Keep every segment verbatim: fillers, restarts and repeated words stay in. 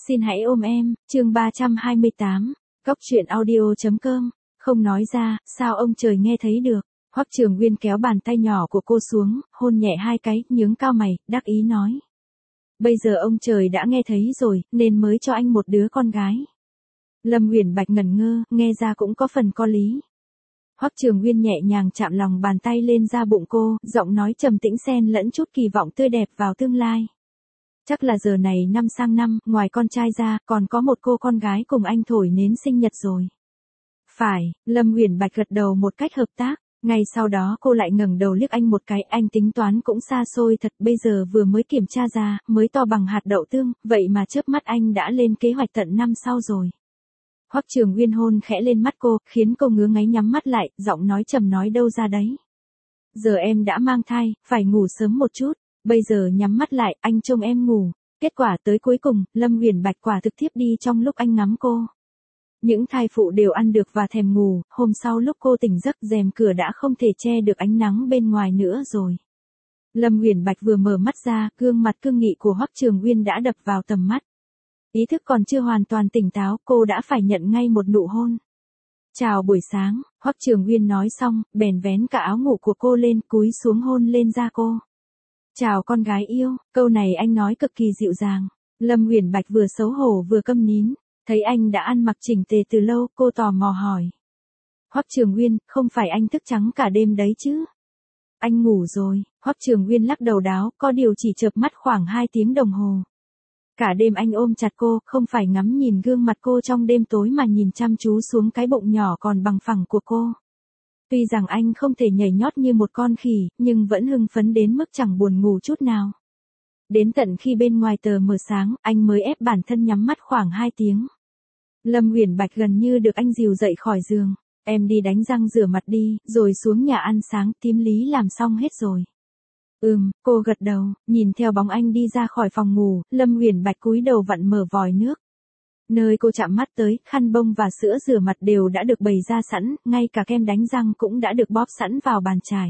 Xin hãy ôm em, chương ba trăm hai mươi tám, Cóc truyện audio chấm com, không nói ra, sao ông trời nghe thấy được. Hoắc Trường Nguyên kéo bàn tay nhỏ của cô xuống, hôn nhẹ hai cái, nhướng cao mày, đắc ý nói. Bây giờ ông trời đã nghe thấy rồi, nên mới cho anh một đứa con gái. Lâm Uyển Bạch ngẩn ngơ, nghe ra cũng có phần có lý. Hoắc Trường Nguyên nhẹ nhàng chạm lòng bàn tay lên da bụng cô, giọng nói trầm tĩnh xen lẫn chút kỳ vọng tươi đẹp vào tương lai. Chắc là giờ này năm sang năm, ngoài con trai ra, còn có một cô con gái cùng anh thổi nến sinh nhật rồi. Phải, Lâm Uyển Bạch gật đầu một cách hợp tác, ngay sau đó cô lại ngẩng đầu liếc anh một cái, anh tính toán cũng xa xôi thật, bây giờ vừa mới kiểm tra ra, mới to bằng hạt đậu tương, vậy mà chớp mắt anh đã lên kế hoạch tận năm sau rồi. Hoắc Trường Nguyên hôn khẽ lên mắt cô, khiến cô ngứa ngáy nhắm mắt lại, giọng nói trầm nói đâu ra đấy. Giờ em đã mang thai, phải ngủ sớm một chút. Bây giờ nhắm mắt lại, anh trông em ngủ. Kết quả tới cuối cùng, Lâm Uyển Bạch quả thực thiếp đi trong lúc anh ngắm cô. Những thai phụ đều ăn được và thèm ngủ, hôm sau lúc cô tỉnh giấc rèm cửa đã không thể che được ánh nắng bên ngoài nữa rồi. Lâm Uyển Bạch vừa mở mắt ra, gương mặt cương nghị của Hoắc Trường Nguyên đã đập vào tầm mắt. Ý thức còn chưa hoàn toàn tỉnh táo, cô đã phải nhận ngay một nụ hôn. Chào buổi sáng, Hoắc Trường Nguyên nói xong, bèn vén cả áo ngủ của cô lên, cúi xuống hôn lên da cô. Chào con gái yêu, câu này anh nói cực kỳ dịu dàng. Lâm Uyển Bạch vừa xấu hổ vừa câm nín, thấy anh đã ăn mặc chỉnh tề từ lâu, cô tò mò hỏi. Hoắc Trường Nguyên, không phải anh thức trắng cả đêm đấy chứ? Anh ngủ rồi, Hoắc Trường Nguyên lắc đầu đáo, có điều chỉ chợp mắt khoảng hai tiếng đồng hồ. Cả đêm anh ôm chặt cô, không phải ngắm nhìn gương mặt cô trong đêm tối mà nhìn chăm chú xuống cái bụng nhỏ còn bằng phẳng của cô. Tuy rằng anh không thể nhảy nhót như một con khỉ, nhưng vẫn hưng phấn đến mức chẳng buồn ngủ chút nào. Đến tận khi bên ngoài tờ mờ sáng, anh mới ép bản thân nhắm mắt khoảng hai tiếng. Lâm Uyển Bạch gần như được anh dìu dậy khỏi giường. Em đi đánh răng rửa mặt đi, rồi xuống nhà ăn sáng, tím Lý làm xong hết rồi. Ừm, cô gật đầu, nhìn theo bóng anh đi ra khỏi phòng ngủ, Lâm Uyển Bạch cúi đầu vặn mở vòi nước. Nơi cô chạm mắt tới, khăn bông và sữa rửa mặt đều đã được bày ra sẵn, ngay cả kem đánh răng cũng đã được bóp sẵn vào bàn chải.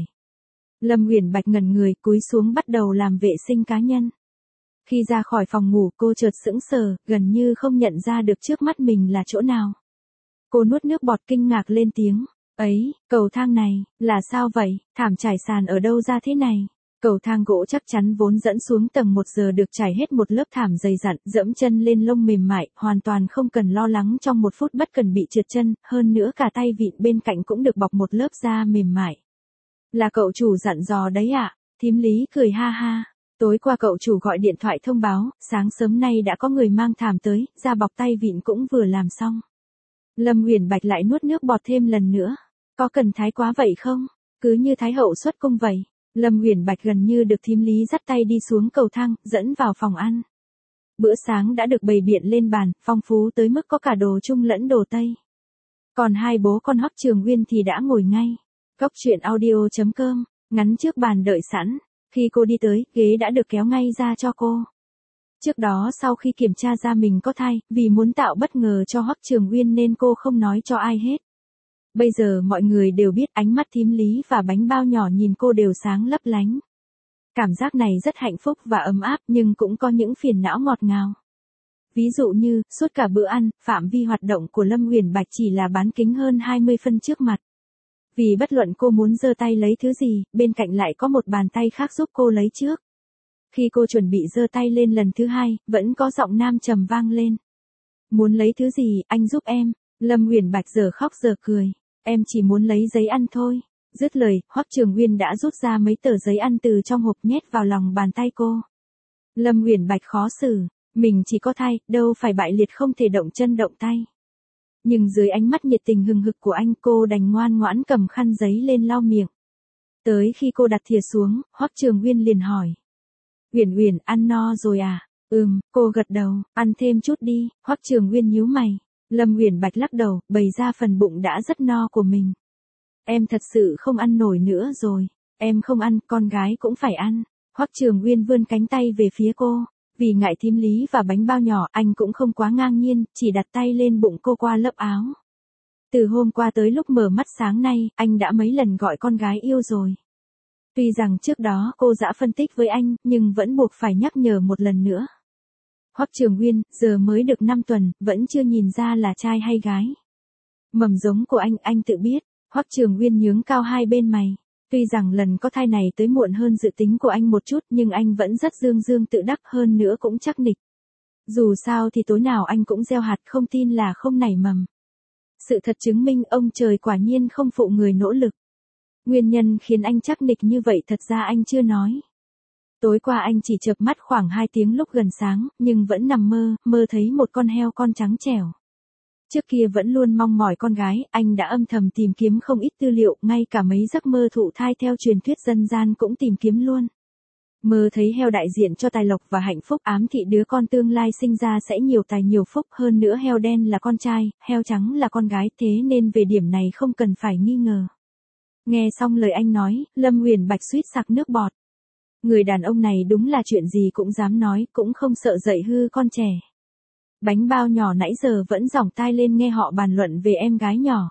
Lâm Uyển Bạch ngẩn người, cúi xuống bắt đầu làm vệ sinh cá nhân. Khi ra khỏi phòng ngủ, cô chợt sững sờ, gần như không nhận ra được trước mắt mình là chỗ nào. Cô nuốt nước bọt kinh ngạc lên tiếng. Ấy, cầu thang này, là sao vậy, thảm trải sàn ở đâu ra thế này? Cầu thang gỗ chắc chắn vốn dẫn xuống tầng một giờ được trải hết một lớp thảm dày dặn, dẫm chân lên lông mềm mại, hoàn toàn không cần lo lắng trong một phút bất cần bị trượt chân, hơn nữa cả tay vịn bên cạnh cũng được bọc một lớp da mềm mại. Là cậu chủ dặn dò đấy ạ, thím Lý cười ha ha. Tối qua cậu chủ gọi điện thoại thông báo, sáng sớm nay đã có người mang thảm tới, da bọc tay vịn cũng vừa làm xong. Lâm Uyển Bạch lại nuốt nước bọt thêm lần nữa. Có cần thái quá vậy không? Cứ như thái hậu xuất cung vậy. Lâm Uyển Bạch gần như được thím Lý dắt tay đi xuống cầu thang, dẫn vào phòng ăn. Bữa sáng đã được bày biện lên bàn, phong phú tới mức có cả đồ Trung lẫn đồ Tây. Còn hai bố con Hoắc Trường Nguyên thì đã ngồi ngay. Cóc truyện audio chấm com, ngắn trước bàn đợi sẵn. Khi cô đi tới, ghế đã được kéo ngay ra cho cô. Trước đó sau khi kiểm tra ra mình có thai, vì muốn tạo bất ngờ cho Hoắc Trường Nguyên nên cô không nói cho ai hết. Bây giờ mọi người đều biết, ánh mắt thím Lý và bánh bao nhỏ nhìn cô đều sáng lấp lánh. Cảm giác này rất hạnh phúc và ấm áp, nhưng cũng có những phiền não ngọt ngào. Ví dụ như, suốt cả bữa ăn, phạm vi hoạt động của Lâm Uyển Bạch chỉ là bán kính hơn hai mươi phân trước mặt. Vì bất luận cô muốn giơ tay lấy thứ gì, bên cạnh lại có một bàn tay khác giúp cô lấy trước. Khi cô chuẩn bị giơ tay lên lần thứ hai, vẫn có giọng nam trầm vang lên. Muốn lấy thứ gì, anh giúp em. Lâm Uyển Bạch giờ khóc giờ cười. Em chỉ muốn lấy giấy ăn thôi. Dứt lời, Hoắc Trường Nguyên đã rút ra mấy tờ giấy ăn từ trong hộp nhét vào lòng bàn tay cô. Lâm Uyển Bạch khó xử. Mình chỉ có thai, đâu phải bại liệt không thể động chân động tay. Nhưng dưới ánh mắt nhiệt tình hừng hực của anh, cô đành ngoan ngoãn cầm khăn giấy lên lau miệng. Tới khi cô đặt thìa xuống, Hoắc Trường Nguyên liền hỏi. Uyển Uyển, ăn no rồi à? Ừm, cô gật đầu, ăn thêm chút đi. Hoắc Trường Nguyên nhíu mày. Lâm Uyển Bạch lắc đầu, bày ra phần bụng đã rất no của mình. Em thật sự không ăn nổi nữa rồi. Em không ăn, con gái cũng phải ăn. Hoắc Trường Nguyên vươn cánh tay về phía cô. Vì ngại thím Lý và bánh bao nhỏ, anh cũng không quá ngang nhiên, chỉ đặt tay lên bụng cô qua lớp áo. Từ hôm qua tới lúc mở mắt sáng nay, anh đã mấy lần gọi con gái yêu rồi. Tuy rằng trước đó cô đã phân tích với anh, nhưng vẫn buộc phải nhắc nhở một lần nữa. Hoắc Trường Nguyên, giờ mới được năm tuần, vẫn chưa nhìn ra là trai hay gái. Mầm giống của anh, anh tự biết. Hoắc Trường Nguyên nhướng cao hai bên mày. Tuy rằng lần có thai này tới muộn hơn dự tính của anh một chút, nhưng anh vẫn rất dương dương tự đắc, hơn nữa cũng chắc nịch. Dù sao thì tối nào anh cũng gieo hạt, không tin là không nảy mầm. Sự thật chứng minh ông trời quả nhiên không phụ người nỗ lực. Nguyên nhân khiến anh chắc nịch như vậy thật ra anh chưa nói. Tối qua anh chỉ chợp mắt khoảng hai tiếng lúc gần sáng, nhưng vẫn nằm mơ, mơ thấy một con heo con trắng trẻo. Trước kia vẫn luôn mong mỏi con gái, anh đã âm thầm tìm kiếm không ít tư liệu, ngay cả mấy giấc mơ thụ thai theo truyền thuyết dân gian cũng tìm kiếm luôn. Mơ thấy heo đại diện cho tài lộc và hạnh phúc, ám thị đứa con tương lai sinh ra sẽ nhiều tài nhiều phúc, hơn nữa heo đen là con trai, heo trắng là con gái, thế nên về điểm này không cần phải nghi ngờ. Nghe xong lời anh nói, Lâm Uyển Bạch suýt sặc nước bọt. Người đàn ông này đúng là chuyện gì cũng dám nói, cũng không sợ dạy hư con trẻ. Bánh bao nhỏ nãy giờ vẫn giỏng tai lên nghe họ bàn luận về em gái nhỏ.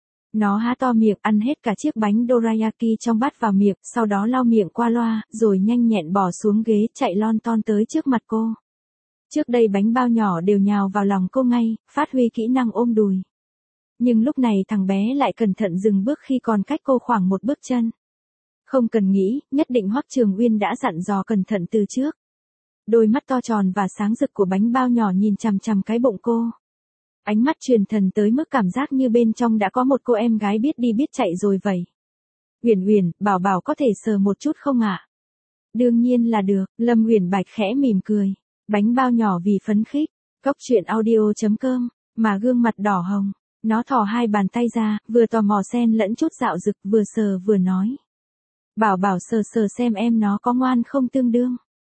Nó há to miệng ăn hết cả chiếc bánh dorayaki trong bát vào miệng, sau đó lau miệng qua loa, rồi nhanh nhẹn bỏ xuống ghế chạy lon ton tới trước mặt cô. Trước đây bánh bao nhỏ đều nhào vào lòng cô ngay, phát huy kỹ năng ôm đùi. Nhưng lúc này thằng bé lại cẩn thận dừng bước khi còn cách cô khoảng một bước chân. Không cần nghĩ, nhất định Hoắc Trường Uyên đã dặn dò cẩn thận từ trước. Đôi mắt to tròn và sáng rực của bánh bao nhỏ nhìn chằm chằm cái bụng cô. Ánh mắt truyền thần tới mức cảm giác như bên trong đã có một cô em gái biết đi biết chạy rồi vậy. Uyển Uyển, bảo bảo có thể sờ một chút không ạ? Đương nhiên là được, Lâm Uyển Bạch khẽ mỉm cười. Bánh bao nhỏ vì phấn khích, cốc truyện audio chấm com, mà gương mặt đỏ hồng. Nó thò hai bàn tay ra, vừa tò mò xen lẫn chút dạo dực, vừa sờ vừa nói. Bảo bảo sờ sờ xem em nó có ngoan không tương đương.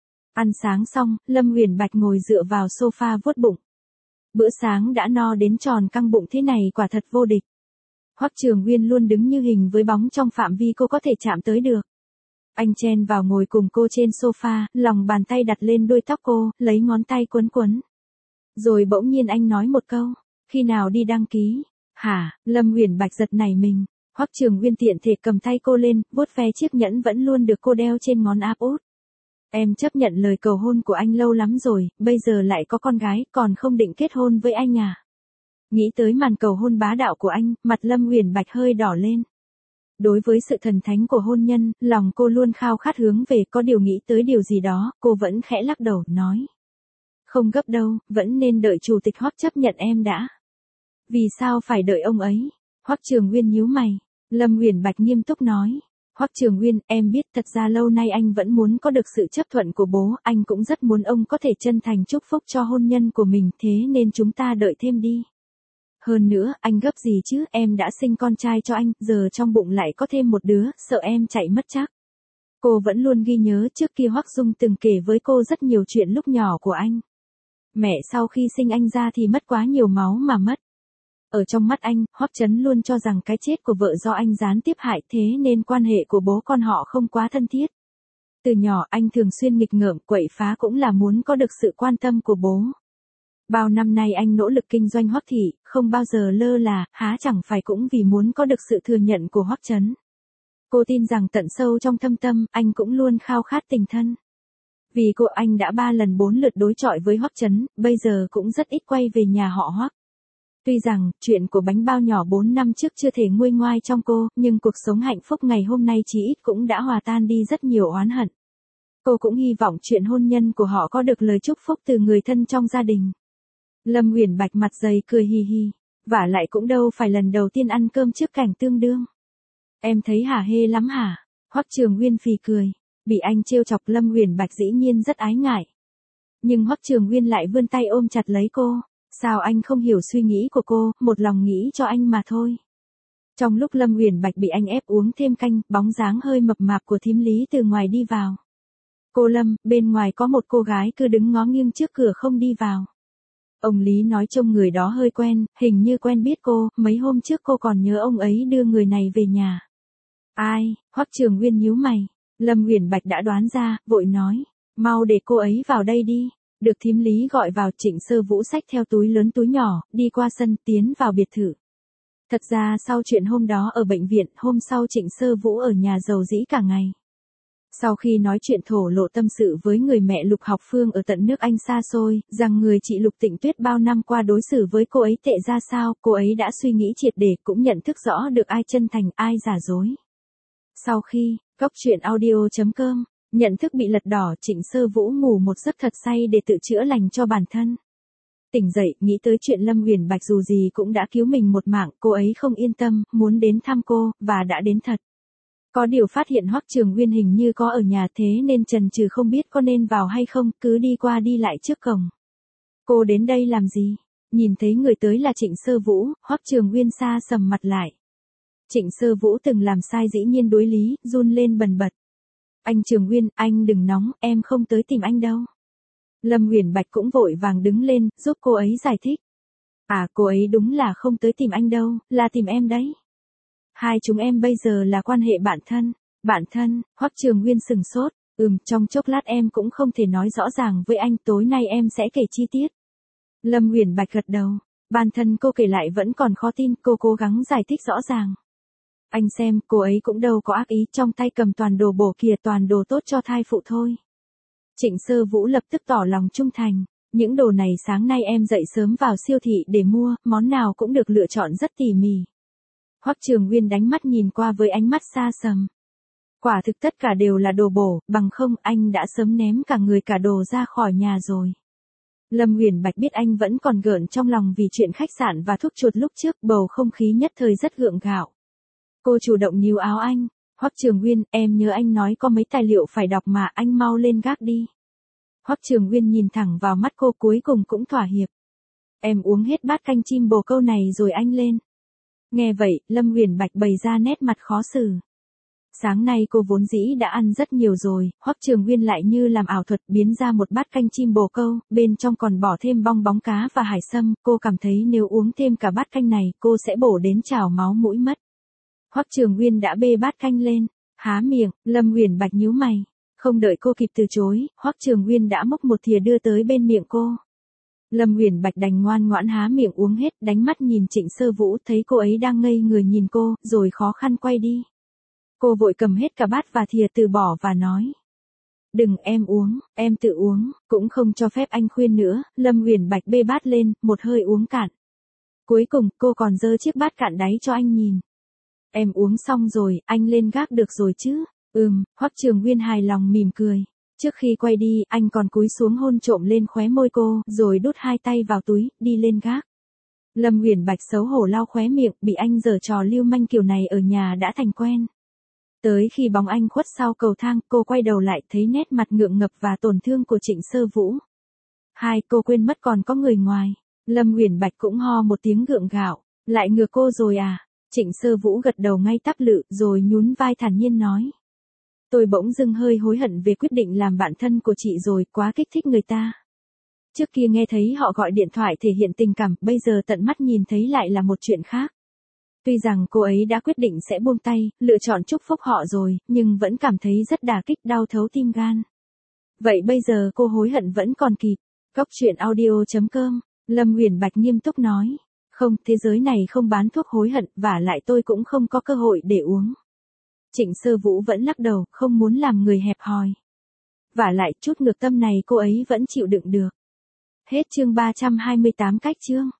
Ăn sáng xong, Lâm Uyển Bạch ngồi dựa vào sofa vuốt bụng. Bữa sáng đã no đến tròn căng bụng thế này quả thật vô địch. Hoắc Trường Uyên luôn đứng như hình với bóng trong phạm vi cô có thể chạm tới được. Anh chen vào ngồi cùng cô trên sofa, lòng bàn tay đặt lên đuôi tóc cô, lấy ngón tay quấn quấn. Rồi bỗng nhiên anh nói một câu, khi nào đi đăng ký? Hả? Lâm Uyển Bạch giật nảy mình. Hoắc Trường Uyên tiện thể cầm tay cô lên, vuốt ve chiếc nhẫn vẫn luôn được cô đeo trên ngón áp út. Em chấp nhận lời cầu hôn của anh lâu lắm rồi, bây giờ lại có con gái, còn không định kết hôn với anh à? Nghĩ tới màn cầu hôn bá đạo của anh, mặt Lâm Uyển Bạch hơi đỏ lên. Đối với sự thần thánh của hôn nhân, lòng cô luôn khao khát hướng về, có điều nghĩ tới điều gì đó, cô vẫn khẽ lắc đầu, nói. Không gấp đâu, vẫn nên đợi chủ tịch Hoắc chấp nhận em đã. Vì sao phải đợi ông ấy? Hoắc Trường Uyên nhíu mày. Lâm Uyển Bạch nghiêm túc nói. Hoắc Trường Uyên, em biết thật ra lâu nay anh vẫn muốn có được sự chấp thuận của bố, anh cũng rất muốn ông có thể chân thành chúc phúc cho hôn nhân của mình, thế nên chúng ta đợi thêm đi. Hơn nữa, anh gấp gì chứ, em đã sinh con trai cho anh, giờ trong bụng lại có thêm một đứa, sợ em chạy mất chắc. Cô vẫn luôn ghi nhớ trước kia Hoắc Dung từng kể với cô rất nhiều chuyện lúc nhỏ của anh. Mẹ sau khi sinh anh ra thì mất quá nhiều máu mà mất. Ở trong mắt anh, Hoắc Chấn luôn cho rằng cái chết của vợ do anh gián tiếp hại, thế nên quan hệ của bố con họ không quá thân thiết. Từ nhỏ anh thường xuyên nghịch ngợm, quậy phá cũng là muốn có được sự quan tâm của bố. Bao năm nay anh nỗ lực kinh doanh Hoắc thị, không bao giờ lơ là, há chẳng phải cũng vì muốn có được sự thừa nhận của Hoắc Chấn. Cô tin rằng tận sâu trong thâm tâm, anh cũng luôn khao khát tình thân. Vì cô anh đã ba lần bốn lượt đối chọi với Hoắc Chấn, bây giờ cũng rất ít quay về nhà họ Hoắc. Tuy rằng, chuyện của bánh bao nhỏ bốn năm trước chưa thể nguôi ngoai trong cô, nhưng cuộc sống hạnh phúc ngày hôm nay chí ít cũng đã hòa tan đi rất nhiều oán hận. Cô cũng hy vọng chuyện hôn nhân của họ có được lời chúc phúc từ người thân trong gia đình. Lâm Uyển Bạch mặt dày cười hì hì, vả lại cũng đâu phải lần đầu tiên ăn cơm trước cảnh tương đương. Em thấy hả hê lắm hả? Hoắc Trường Uyên phì cười, bị anh trêu chọc Lâm Uyển Bạch dĩ nhiên rất ái ngại. Nhưng Hoắc Trường Uyên lại vươn tay ôm chặt lấy cô. Sao anh không hiểu suy nghĩ của cô, một lòng nghĩ cho anh mà thôi. Trong lúc Lâm Uyển Bạch bị anh ép uống thêm canh, bóng dáng hơi mập mạp của thím Lý từ ngoài đi vào. Cô Lâm, bên ngoài có một cô gái cứ đứng ngó nghiêng trước cửa không đi vào. Ông Lý nói trông người đó hơi quen, hình như quen biết cô, mấy hôm trước cô còn nhớ ông ấy đưa người này về nhà. Ai? Hoắc Trường Uyên nhíu mày. Lâm Uyển Bạch đã đoán ra, vội nói, mau để cô ấy vào đây đi. Được thím Lý gọi vào, Trịnh Sơ Vũ xách theo túi lớn túi nhỏ, đi qua sân, tiến vào biệt thự. Thật ra sau chuyện hôm đó ở bệnh viện, hôm sau Trịnh Sơ Vũ ở nhà rầu rĩ cả ngày. Sau khi nói chuyện thổ lộ tâm sự với người mẹ Lục Học Phương ở tận nước Anh xa xôi, rằng người chị Lục Tịnh Tuyết bao năm qua đối xử với cô ấy tệ ra sao, cô ấy đã suy nghĩ triệt để, cũng nhận thức rõ được ai chân thành, ai giả dối. Sau khi, Cóc truyện audio chấm com, nhận thức bị lật đỏ, Trịnh Sơ Vũ ngủ một giấc thật say để tự chữa lành cho bản thân. Tỉnh dậy, nghĩ tới chuyện Lâm Uyển Bạch dù gì cũng đã cứu mình một mạng, cô ấy không yên tâm, muốn đến thăm cô, và đã đến thật. Có điều phát hiện Hoắc Trường Nguyên hình như có ở nhà, thế nên chần chừ không biết có nên vào hay không, cứ đi qua đi lại trước cổng. Cô đến đây làm gì? Nhìn thấy người tới là Trịnh Sơ Vũ, Hoắc Trường Nguyên sa sầm mặt lại. Trịnh Sơ Vũ từng làm sai dĩ nhiên đối lý, run lên bần bật. Anh Trường Nguyên, anh đừng nóng, em không tới tìm anh đâu. Lâm Uyển Bạch cũng vội vàng đứng lên, giúp cô ấy giải thích. À, cô ấy đúng là không tới tìm anh đâu, là tìm em đấy. Hai chúng em bây giờ là quan hệ bạn thân. Bạn thân, Hoắc Trường Nguyên sừng sốt. Ừm, trong chốc lát em cũng không thể nói rõ ràng với anh, tối nay em sẽ kể chi tiết. Lâm Uyển Bạch gật đầu. Bản thân cô kể lại vẫn còn khó tin, cô cố gắng giải thích rõ ràng. Anh xem, cô ấy cũng đâu có ác ý, trong tay cầm toàn đồ bổ kìa, toàn đồ tốt cho thai phụ thôi. Trịnh Sơ Vũ lập tức tỏ lòng trung thành. Những đồ này sáng nay em dậy sớm vào siêu thị để mua, món nào cũng được lựa chọn rất tỉ mỉ. Hoắc Trường Nguyên đánh mắt nhìn qua với ánh mắt xa sầm. Quả thực tất cả đều là đồ bổ, bằng không anh đã sớm ném cả người cả đồ ra khỏi nhà rồi. Lâm Uyển Bạch biết anh vẫn còn gợn trong lòng vì chuyện khách sạn và thuốc chuột lúc trước, bầu không khí nhất thời rất gượng gạo. Cô chủ động níu áo anh. Hoắc Trường Nguyên, em nhớ anh nói có mấy tài liệu phải đọc mà, anh mau lên gác đi. Hoắc Trường Nguyên nhìn thẳng vào mắt cô, cuối cùng cũng thỏa hiệp. Em uống hết bát canh chim bồ câu này rồi anh lên. Nghe vậy, Lâm Uyển Bạch bày ra nét mặt khó xử. Sáng nay cô vốn dĩ đã ăn rất nhiều rồi, Hoắc Trường Nguyên lại như làm ảo thuật biến ra một bát canh chim bồ câu, bên trong còn bỏ thêm bong bóng cá và hải sâm, cô cảm thấy nếu uống thêm cả bát canh này, cô sẽ bổ đến trào máu mũi mất. Hoắc Trường Nguyên đã bê bát canh lên, há miệng, Lâm Uyển Bạch nhíu mày, không đợi cô kịp từ chối, Hoắc Trường Nguyên đã múc một thìa đưa tới bên miệng cô. Lâm Uyển Bạch đành ngoan ngoãn há miệng uống hết, đánh mắt nhìn Trịnh Sơ Vũ, thấy cô ấy đang ngây người nhìn cô, rồi khó khăn quay đi. Cô vội cầm hết cả bát và thìa từ bỏ và nói. Đừng, em uống, em tự uống, cũng không cho phép anh khuyên nữa. Lâm Uyển Bạch bê bát lên, một hơi uống cạn. Cuối cùng, cô còn giơ chiếc bát cạn đáy cho anh nhìn. Em uống xong rồi, anh lên gác được rồi chứ? Ừm, Hoắc Trường Nguyên hài lòng mỉm cười. Trước khi quay đi, anh còn cúi xuống hôn trộm lên khóe môi cô, rồi đút hai tay vào túi, đi lên gác. Lâm Uyển Bạch xấu hổ lau khóe miệng, bị anh giở trò lưu manh kiểu này ở nhà đã thành quen. Tới khi bóng anh khuất sau cầu thang, cô quay đầu lại thấy nét mặt ngượng ngập và tổn thương của Trịnh Sơ Vũ. Hai, cô quên mất còn có người ngoài. Lâm Uyển Bạch cũng ho một tiếng gượng gạo. Lại ngừa cô rồi à? Trịnh Sơ Vũ gật đầu ngay tắp lự, rồi nhún vai thản nhiên nói. Tôi bỗng dưng hơi hối hận về quyết định làm bạn thân của chị rồi, quá kích thích người ta. Trước kia nghe thấy họ gọi điện thoại thể hiện tình cảm, bây giờ tận mắt nhìn thấy lại là một chuyện khác. Tuy rằng cô ấy đã quyết định sẽ buông tay, lựa chọn chúc phúc họ rồi, nhưng vẫn cảm thấy rất đả kích, đau thấu tim gan. Vậy bây giờ cô hối hận vẫn còn kịp. Cóc truyện audio chấm com, Lâm Uyển Bạch nghiêm túc nói. Không, thế giới này không bán thuốc hối hận, vả lại tôi cũng không có cơ hội để uống. Trịnh Sơ Vũ vẫn lắc đầu, không muốn làm người hẹp hòi. Vả lại chút ngược tâm này cô ấy vẫn chịu đựng được. Hết chương ba trăm hai mươi tám cách chương.